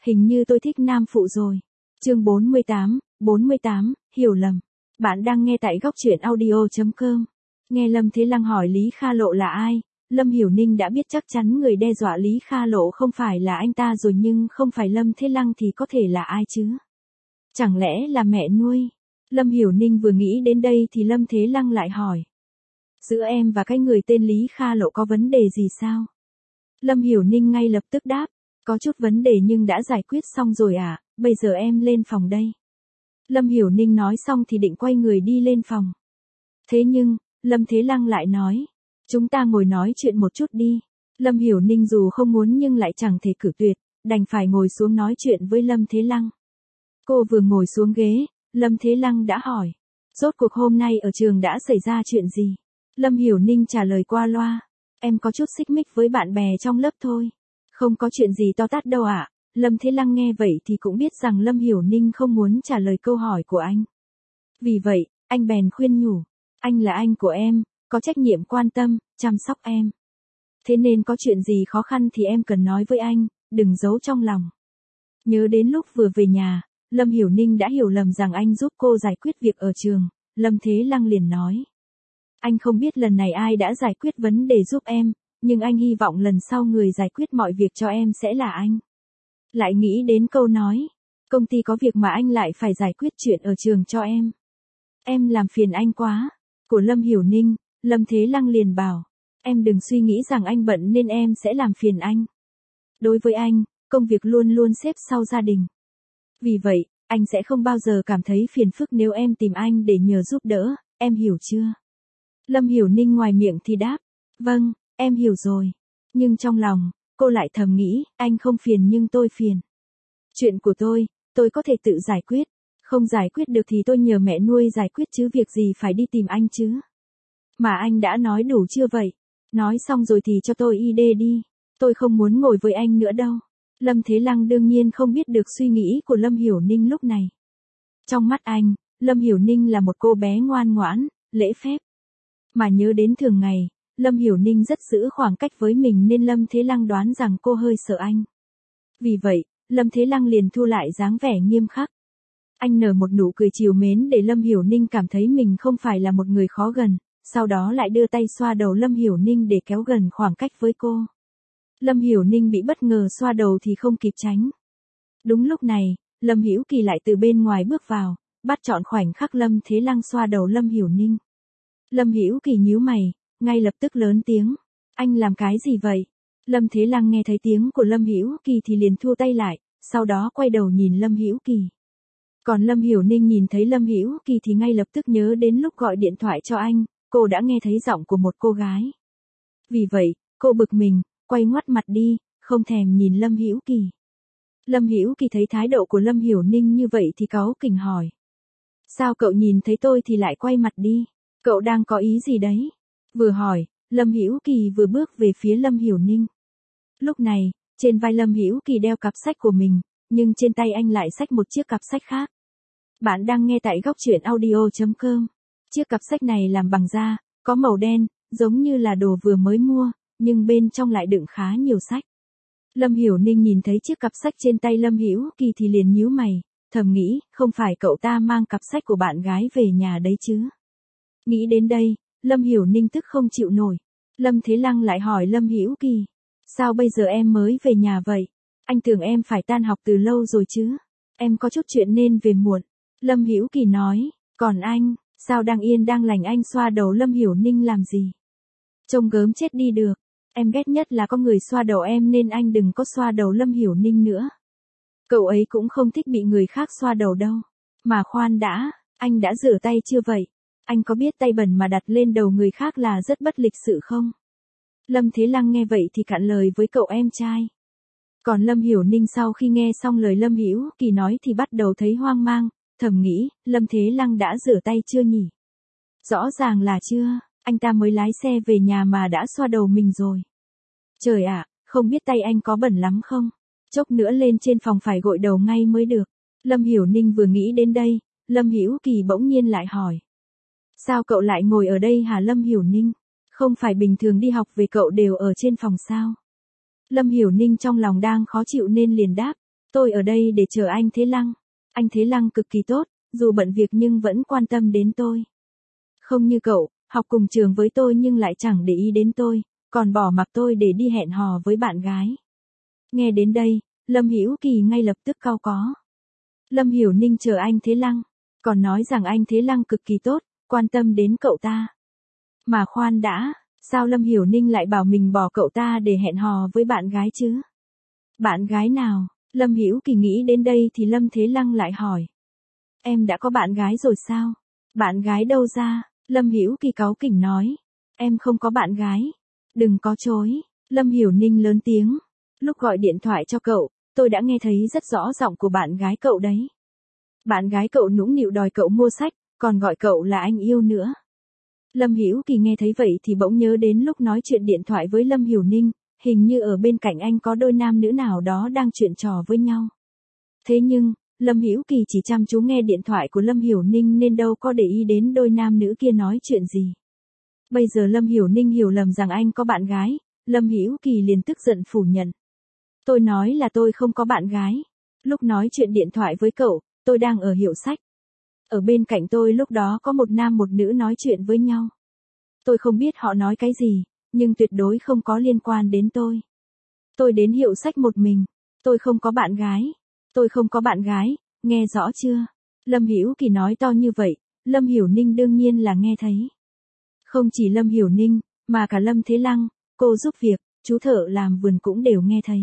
Hình như tôi thích nam phụ rồi. Chương 48, hiểu lầm. Bạn đang nghe tại góc truyện audio.com. Nghe Lâm Thế Lăng hỏi Lý Kha Lộ là ai, Lâm Hiểu Ninh đã biết chắc chắn người đe dọa Lý Kha Lộ không phải là anh ta rồi, nhưng không phải Lâm Thế Lăng thì có thể là ai chứ? Chẳng lẽ là mẹ nuôi? Lâm Hiểu Ninh vừa nghĩ đến đây thì Lâm Thế Lăng lại hỏi. Giữa em và cái người tên Lý Kha Lộ có vấn đề gì sao? Lâm Hiểu Ninh ngay lập tức đáp. Có chút vấn đề nhưng đã giải quyết xong rồi ạ, bây giờ em lên phòng đây. Lâm Hiểu Ninh nói xong thì định quay người đi lên phòng. Thế nhưng, Lâm Thế Lăng lại nói. Chúng ta ngồi nói chuyện một chút đi. Lâm Hiểu Ninh dù không muốn nhưng lại chẳng thể cự tuyệt, đành phải ngồi xuống nói chuyện với Lâm Thế Lăng. Cô vừa ngồi xuống ghế, Lâm Thế Lăng đã hỏi. Rốt cuộc hôm nay ở trường đã xảy ra chuyện gì? Lâm Hiểu Ninh trả lời qua loa. Em có chút xích mích với bạn bè trong lớp thôi. Không có chuyện gì to tát đâu ạ. Lâm Thế Lăng nghe vậy thì cũng biết rằng Lâm Hiểu Ninh không muốn trả lời câu hỏi của anh. Vì vậy, anh bèn khuyên nhủ. Anh là anh của em, có trách nhiệm quan tâm, chăm sóc em. Thế nên có chuyện gì khó khăn thì em cần nói với anh, đừng giấu trong lòng. Nhớ đến lúc vừa về nhà, Lâm Hiểu Ninh đã hiểu lầm rằng anh giúp cô giải quyết việc ở trường. Lâm Thế Lăng liền nói. Anh không biết lần này ai đã giải quyết vấn đề giúp em, nhưng anh hy vọng lần sau người giải quyết mọi việc cho em sẽ là anh. Lại nghĩ đến câu nói, công ty có việc mà anh lại phải giải quyết chuyện ở trường cho em. Em làm phiền anh quá. Của Lâm Hiểu Ninh, Lâm Thế Lăng liền bảo, em đừng suy nghĩ rằng anh bận nên em sẽ làm phiền anh. Đối với anh, công việc luôn luôn xếp sau gia đình. Vì vậy, anh sẽ không bao giờ cảm thấy phiền phức nếu em tìm anh để nhờ giúp đỡ, em hiểu chưa? Lâm Hiểu Ninh ngoài miệng thì đáp, vâng, em hiểu rồi. Nhưng trong lòng, cô lại thầm nghĩ, anh không phiền nhưng tôi phiền. Chuyện của tôi có thể tự giải quyết. Không giải quyết được thì tôi nhờ mẹ nuôi giải quyết chứ việc gì phải đi tìm anh chứ. Mà anh đã nói đủ chưa vậy? Nói xong rồi thì cho tôi ID đi. Tôi không muốn ngồi với anh nữa đâu. Lâm Thế Lăng đương nhiên không biết được suy nghĩ của Lâm Hiểu Ninh lúc này. Trong mắt anh, Lâm Hiểu Ninh là một cô bé ngoan ngoãn, lễ phép. Mà nhớ đến thường ngày, Lâm Hiểu Ninh rất giữ khoảng cách với mình nên Lâm Thế Lăng đoán rằng cô hơi sợ anh. Vì vậy, Lâm Thế Lăng liền thu lại dáng vẻ nghiêm khắc. Anh nở một nụ cười trìu mến để Lâm Hiểu Ninh cảm thấy mình không phải là một người khó gần, sau đó lại đưa tay xoa đầu Lâm Hiểu Ninh để kéo gần khoảng cách với cô. Lâm Hiểu Ninh bị bất ngờ xoa đầu thì không kịp tránh. Đúng lúc này, Lâm Hữu Kỳ lại từ bên ngoài bước vào, bắt trọn khoảnh khắc Lâm Thế Lăng xoa đầu Lâm Hiểu Ninh. Lâm Hữu Kỳ nhíu mày, ngay lập tức lớn tiếng. Anh làm cái gì vậy? Lâm Thế Lăng nghe thấy tiếng của Lâm Hữu Kỳ thì liền thua tay lại, sau đó quay đầu nhìn Lâm Hữu Kỳ. Còn Lâm Hiểu Ninh nhìn thấy Lâm Hữu Kỳ thì ngay lập tức nhớ đến lúc gọi điện thoại cho anh, cô đã nghe thấy giọng của một cô gái. Vì vậy, cô bực mình, quay ngoắt mặt đi, không thèm nhìn Lâm Hữu Kỳ. Lâm Hữu Kỳ thấy thái độ của Lâm Hiểu Ninh như vậy thì cáu kỉnh hỏi. Sao cậu nhìn thấy tôi thì lại quay mặt đi? Cậu đang có ý gì đấy? Vừa hỏi, Lâm Hữu Kỳ vừa bước về phía Lâm Hiểu Ninh. Lúc này, trên vai Lâm Hữu Kỳ đeo cặp sách của mình, nhưng trên tay anh lại xách một chiếc cặp sách khác. Bạn đang nghe tại góc truyện audio.com. Chiếc cặp sách này làm bằng da, có màu đen, giống như là đồ vừa mới mua, nhưng bên trong lại đựng khá nhiều sách. Lâm Hiểu Ninh nhìn thấy chiếc cặp sách trên tay Lâm Hữu Kỳ thì liền nhíu mày, thầm nghĩ, không phải cậu ta mang cặp sách của bạn gái về nhà đấy chứ. Nghĩ đến đây, Lâm Hiểu Ninh tức không chịu nổi. Lâm Thế Lăng lại hỏi Lâm Hữu Kỳ, sao bây giờ em mới về nhà vậy? Anh tưởng em phải tan học từ lâu rồi chứ. Em có chút chuyện nên về muộn. Lâm Hữu Kỳ nói, còn anh, sao đang yên đang lành anh xoa đầu Lâm Hiểu Ninh làm gì? Trông gớm chết đi được. Em ghét nhất là có người xoa đầu em nên anh đừng có xoa đầu Lâm Hiểu Ninh nữa. Cậu ấy cũng không thích bị người khác xoa đầu đâu. Mà khoan đã, anh đã rửa tay chưa vậy? Anh có biết tay bẩn mà đặt lên đầu người khác là rất bất lịch sự không? Lâm Thế Lăng nghe vậy thì cạn lời với cậu em trai. Còn Lâm Hiểu Ninh sau khi nghe xong lời Lâm Hữu Kỳ nói thì bắt đầu thấy hoang mang, thầm nghĩ, Lâm Thế Lăng đã rửa tay chưa nhỉ? Rõ ràng là chưa, anh ta mới lái xe về nhà mà đã xoa đầu mình rồi. Trời ạ, không biết tay anh có bẩn lắm không? Chốc nữa lên trên phòng phải gội đầu ngay mới được. Lâm Hiểu Ninh vừa nghĩ đến đây, Lâm Hữu Kỳ bỗng nhiên lại hỏi. Sao cậu lại ngồi ở đây hả Lâm Hiểu Ninh? Không phải bình thường đi học về cậu đều ở trên phòng sao? Lâm Hiểu Ninh trong lòng đang khó chịu nên liền đáp. Tôi ở đây để chờ anh Thế Lăng. Anh Thế Lăng cực kỳ tốt, dù bận việc nhưng vẫn quan tâm đến tôi. Không như cậu, học cùng trường với tôi nhưng lại chẳng để ý đến tôi, còn bỏ mặc tôi để đi hẹn hò với bạn gái. Nghe đến đây, Lâm Hữu Kỳ ngay lập tức cau có. Lâm Hiểu Ninh chờ anh Thế Lăng, còn nói rằng anh Thế Lăng cực kỳ tốt, quan tâm đến cậu ta. Mà khoan đã, sao Lâm Hiểu Ninh lại bảo mình bỏ cậu ta để hẹn hò với bạn gái chứ? Bạn gái nào? Lâm Hữu Kỳ nghĩ đến đây thì Lâm Thế Lăng lại hỏi. Em đã có bạn gái rồi sao? Bạn gái đâu ra? Lâm Hữu Kỳ cáu kỉnh nói. Em không có bạn gái. Đừng có chối. Lâm Hiểu Ninh lớn tiếng. Lúc gọi điện thoại cho cậu, tôi đã nghe thấy rất rõ giọng của bạn gái cậu đấy. Bạn gái cậu nũng nịu đòi cậu mua sách, còn gọi cậu là anh yêu nữa. Lâm Hữu Kỳ nghe thấy vậy thì bỗng nhớ đến lúc nói chuyện điện thoại với Lâm Hiểu Ninh, hình như ở bên cạnh anh có đôi nam nữ nào đó đang chuyện trò với nhau. Thế nhưng, Lâm Hữu Kỳ chỉ chăm chú nghe điện thoại của Lâm Hiểu Ninh nên đâu có để ý đến đôi nam nữ kia nói chuyện gì. Bây giờ Lâm Hiểu Ninh hiểu lầm rằng anh có bạn gái, Lâm Hữu Kỳ liền tức giận phủ nhận. Tôi nói là tôi không có bạn gái. Lúc nói chuyện điện thoại với cậu, tôi đang ở hiệu sách. Ở bên cạnh tôi lúc đó có một nam một nữ nói chuyện với nhau. Tôi không biết họ nói cái gì, nhưng tuyệt đối không có liên quan đến tôi. Tôi đến hiệu sách một mình. Tôi không có bạn gái. Tôi không có bạn gái, nghe rõ chưa? Lâm Hữu Kỳ nói to như vậy, Lâm Hiểu Ninh đương nhiên là nghe thấy. Không chỉ Lâm Hiểu Ninh, mà cả Lâm Thế Lăng, cô giúp việc, chú thợ làm vườn cũng đều nghe thấy.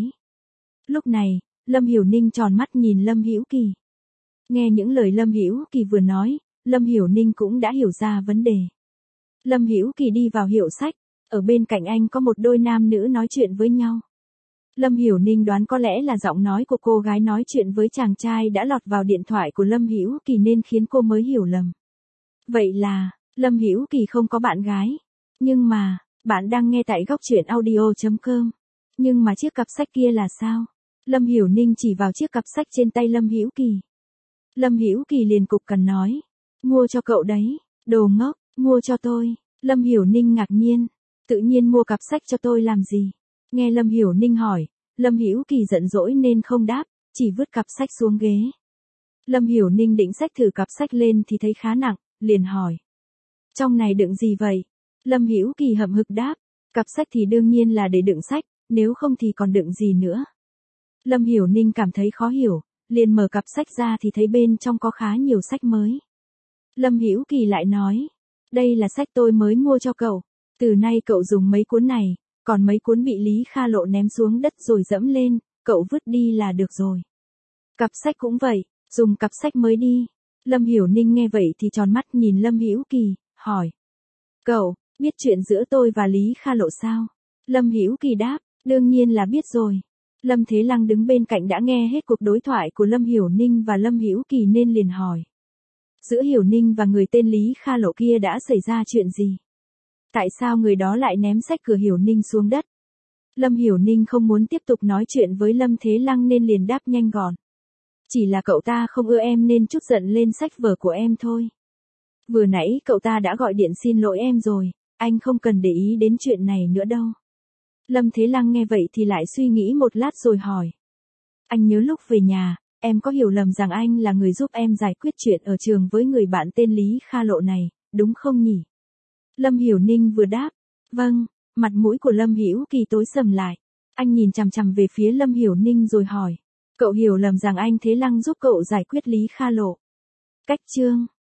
Lúc này, Lâm Hiểu Ninh tròn mắt nhìn Lâm Hữu Kỳ. Nghe những lời Lâm Hữu Kỳ vừa nói, Lâm Hiểu Ninh cũng đã hiểu ra vấn đề. Lâm Hữu Kỳ đi vào hiệu sách, ở bên cạnh anh có một đôi nam nữ nói chuyện với nhau. Lâm Hiểu Ninh đoán có lẽ là giọng nói của cô gái nói chuyện với chàng trai đã lọt vào điện thoại của Lâm Hữu Kỳ nên khiến cô mới hiểu lầm. Vậy là, Lâm Hữu Kỳ không có bạn gái. Nhưng mà, bạn đang nghe tại góc truyện audio.com. Nhưng mà chiếc cặp sách kia là sao? Lâm Hiểu Ninh chỉ vào chiếc cặp sách trên tay Lâm Hữu Kỳ. Lâm Hữu Kỳ liền cục cằn nói. Mua cho cậu đấy, đồ ngốc, mua cho tôi. Lâm Hiểu Ninh ngạc nhiên. Tự nhiên mua cặp sách cho tôi làm gì? Nghe Lâm Hiểu Ninh hỏi, Lâm Hữu Kỳ giận dỗi nên không đáp, chỉ vứt cặp sách xuống ghế. Lâm Hiểu Ninh định xách thử cặp sách lên thì thấy khá nặng, liền hỏi. Trong này đựng gì vậy? Lâm Hữu Kỳ hậm hực đáp, cặp sách thì đương nhiên là để đựng sách, nếu không thì còn đựng gì nữa. Lâm Hiểu Ninh cảm thấy khó hiểu, liền mở cặp sách ra thì thấy bên trong có khá nhiều sách mới. Lâm Hữu Kỳ lại nói, đây là sách tôi mới mua cho cậu, từ nay cậu dùng mấy cuốn này, còn mấy cuốn bị Lý Kha Lộ ném xuống đất rồi dẫm lên, cậu vứt đi là được rồi. Cặp sách cũng vậy, dùng cặp sách mới đi. Lâm Hiểu Ninh nghe vậy thì tròn mắt nhìn Lâm Hữu Kỳ, hỏi. Cậu, biết chuyện giữa tôi và Lý Kha Lộ sao? Lâm Hữu Kỳ đáp, đương nhiên là biết rồi. Lâm Thế Lăng đứng bên cạnh đã nghe hết cuộc đối thoại của Lâm Hiểu Ninh và Lâm Hữu Kỳ nên liền hỏi. Giữa Hiểu Ninh và người tên Lý Kha Lộ kia đã xảy ra chuyện gì? Tại sao người đó lại ném sách cửa Hiểu Ninh xuống đất? Lâm Hiểu Ninh không muốn tiếp tục nói chuyện với Lâm Thế Lăng nên liền đáp nhanh gọn. Chỉ là cậu ta không ưa em nên trút giận lên sách vở của em thôi. Vừa nãy cậu ta đã gọi điện xin lỗi em rồi, anh không cần để ý đến chuyện này nữa đâu. Lâm Thế Lăng nghe vậy thì lại suy nghĩ một lát rồi hỏi. Anh nhớ lúc về nhà, em có hiểu lầm rằng anh là người giúp em giải quyết chuyện ở trường với người bạn tên Lý Kha Lộ này, đúng không nhỉ? Lâm Hiểu Ninh vừa đáp, vâng, mặt mũi của Lâm Hữu Kỳ tối sầm lại. Anh nhìn chằm chằm về phía Lâm Hiểu Ninh rồi hỏi, cậu hiểu lầm rằng anh Thế Lăng giúp cậu giải quyết Lý Kha Lộ. Cách chương